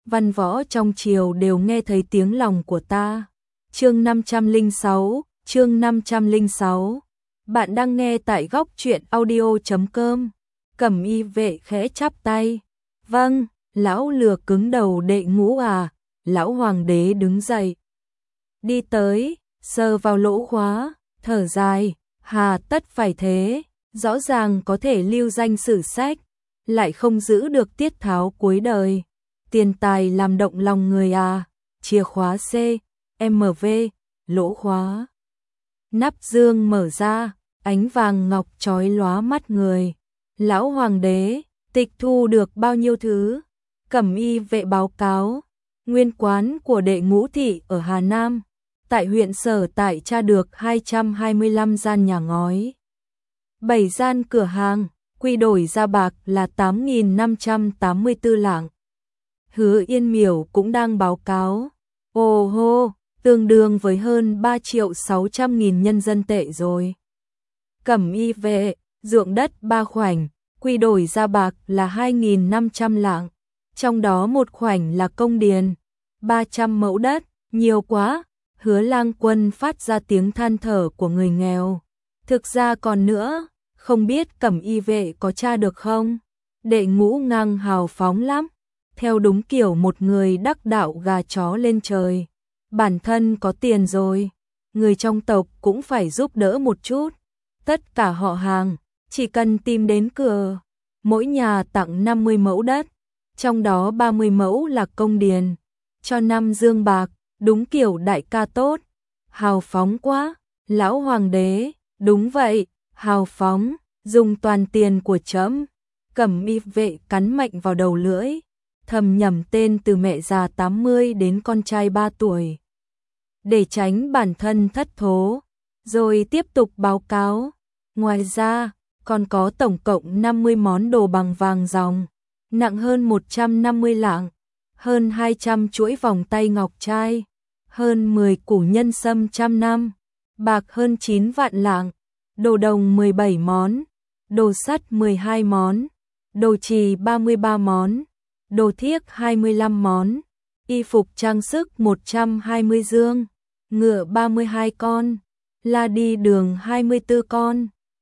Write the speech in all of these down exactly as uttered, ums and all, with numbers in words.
văn võ trong triều đều nghe thấy tiếng lòng của ta. Chương năm trăm lẻ sáu, chương năm trăm lẻ sáu. Bạn đang nghe tại góc truyện audio chấm com. Cẩm Y vệ khẽ chắp tay. Vâng, lão lừa cứng đầu đệ ngũ à. Lão hoàng đế đứng dậy. Đi tới, sờ vào lỗ khóa, thở dài, hà tất phải thế, rõ ràng có thể lưu danh sử sách, lại không giữ được tiết tháo cuối đời. Tiền tài làm động lòng người à, chìa khóa C, M V, lỗ khóa. Nắp dương mở ra, ánh vàng ngọc chói lóa mắt người. Lão hoàng đế, tịch thu được bao nhiêu thứ? Cẩm Y vệ báo cáo, nguyên quán của đệ ngũ thị ở Hà Nam, tại huyện Sở Tại tra được hai trăm hai mươi lăm gian nhà ngói, bảy gian cửa hàng, quy đổi ra bạc là tám nghìn năm trăm tám mươi tư lạng. Hứa Yên Miểu cũng đang báo cáo. Ồ hô, tương đương với hơn ba triệu sáu trăm nghìn nhân dân tệ rồi. Cẩm Y vệ, ruộng đất ba khoảnh, quy đổi ra bạc là hai nghìn năm trăm lạng. Trong đó một khoảnh là công điền, ba trăm mẫu đất, nhiều quá. Hứa Lang Quân phát ra tiếng than thở của người nghèo. Thực ra còn nữa, không biết Cẩm Y vệ có tra được không? Đệ ngũ ngang hào phóng lắm, theo đúng kiểu một người đắc đạo gà chó lên trời. Bản thân có tiền rồi, người trong tộc cũng phải giúp đỡ một chút. Tất cả họ hàng, chỉ cần tìm đến cửa, mỗi nhà tặng năm mươi mẫu đất, trong đó ba mươi mẫu là công điền, cho năm dương bạc, đúng kiểu đại ca tốt. Hào phóng quá, lão hoàng đế, đúng vậy, hào phóng, dùng toàn tiền của trẫm. Cẩm Y vệ cắn mạnh vào đầu lưỡi, thầm nhẩm tên từ mẹ già tám mươi đến con trai ba tuổi, để tránh bản thân thất thố, rồi tiếp tục báo cáo. Ngoài ra, còn có tổng cộng năm mươi món đồ bằng vàng ròng, nặng hơn một trăm năm mươi lạng, hơn hai trăm chuỗi vòng tay ngọc trai, hơn mười củ nhân sâm trăm năm, bạc hơn chín vạn lạng, đồ đồng mười bảy món, đồ sắt mười hai món, đồ trì ba mươi ba món, đồ thiếc hai mươi lăm món, y phục trang sức một trăm hai mươi dương, ngựa ba mươi hai con, la đi đường hai mươi tư con,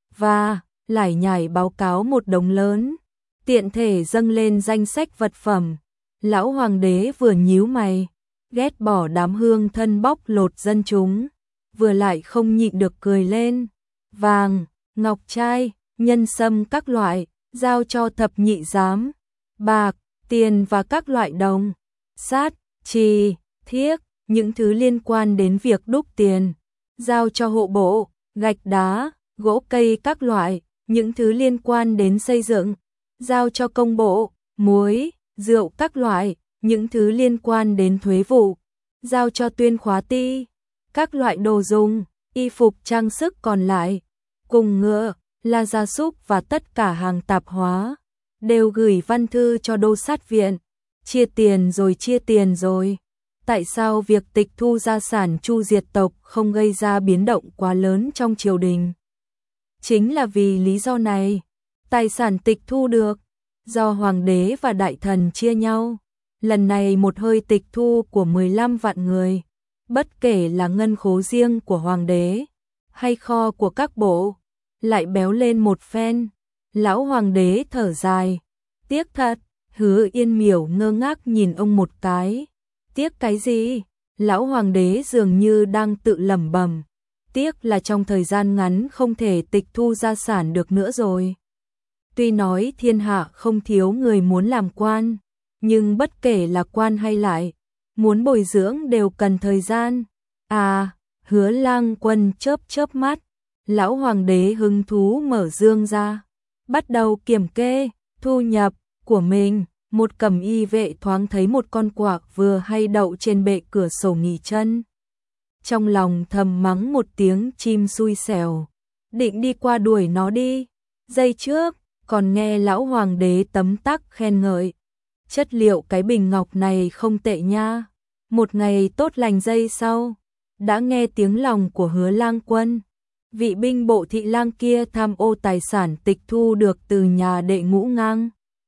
và lải nhải báo cáo một đống lớn, tiện thể dâng lên danh sách vật phẩm. Lão hoàng đế vừa nhíu mày, ghét bỏ đám hương thân bóc lột dân chúng, vừa lại không nhịn được cười lên. Vàng, ngọc trai, nhân sâm các loại, giao cho thập nhị giám. Bạc, tiền và các loại đồng, sát, trì, thiếc, những thứ liên quan đến việc đúc tiền, giao cho hộ bộ. Gạch đá, gỗ cây các loại, những thứ liên quan đến xây dựng, giao cho công bộ. Muối, rượu các loại, những thứ liên quan đến thuế vụ, giao cho tuyên khóa ty. Các loại đồ dùng, y phục trang sức còn lại, cùng ngựa, là gia súc và tất cả hàng tạp hóa, đều gửi văn thư cho đô sát viện. Chia tiền rồi chia tiền rồi. Tại sao việc tịch thu gia sản chu diệt tộc không gây ra biến động quá lớn trong triều đình? Chính là vì lý do này, tài sản tịch thu được do hoàng đế và đại thần chia nhau. Lần này một hơi tịch thu của mười lăm vạn người, bất kể là ngân khố riêng của hoàng đế hay kho của các bộ, lại béo lên một phen. Lão hoàng đế thở dài, tiếc thật. Hứa Yên Miểu ngơ ngác nhìn ông một cái. Tiếc cái gì? Lão hoàng đế dường như đang tự lẩm bẩm. Tiếc là trong thời gian ngắn không thể tịch thu gia sản được nữa rồi. Tuy nói thiên hạ không thiếu người muốn làm quan, nhưng bất kể là quan hay lại muốn bồi dưỡng đều cần thời gian. À, Hứa Lang Quân chớp chớp mắt. Lão hoàng đế hứng thú mở dương ra, bắt đầu kiểm kê thu nhập của mình. Một Cẩm Y vệ thoáng thấy một con quạ vừa hay đậu trên bệ cửa sổ nghỉ chân, trong lòng thầm mắng một tiếng chim xui xẻo, định đi qua đuổi nó đi. Giây trước còn nghe lão hoàng đế tấm tắc khen ngợi, chất liệu cái bình ngọc này không tệ nha. Một ngày tốt lành giây sau, đã nghe tiếng lòng của Hứa Lang Quân. Vị binh bộ thị lang kia tham ô tài sản tịch thu được từ nhà đệ ngũ ngang.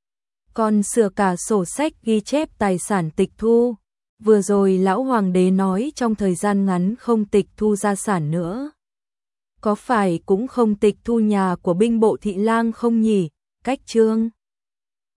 còn sửa cả sổ sách ghi chép tài sản tịch thu. Vừa rồi lão hoàng đế nói trong thời gian ngắn không tịch thu gia sản nữa. Có phải cũng không tịch thu nhà của binh bộ thị lang không nhỉ? Cách chương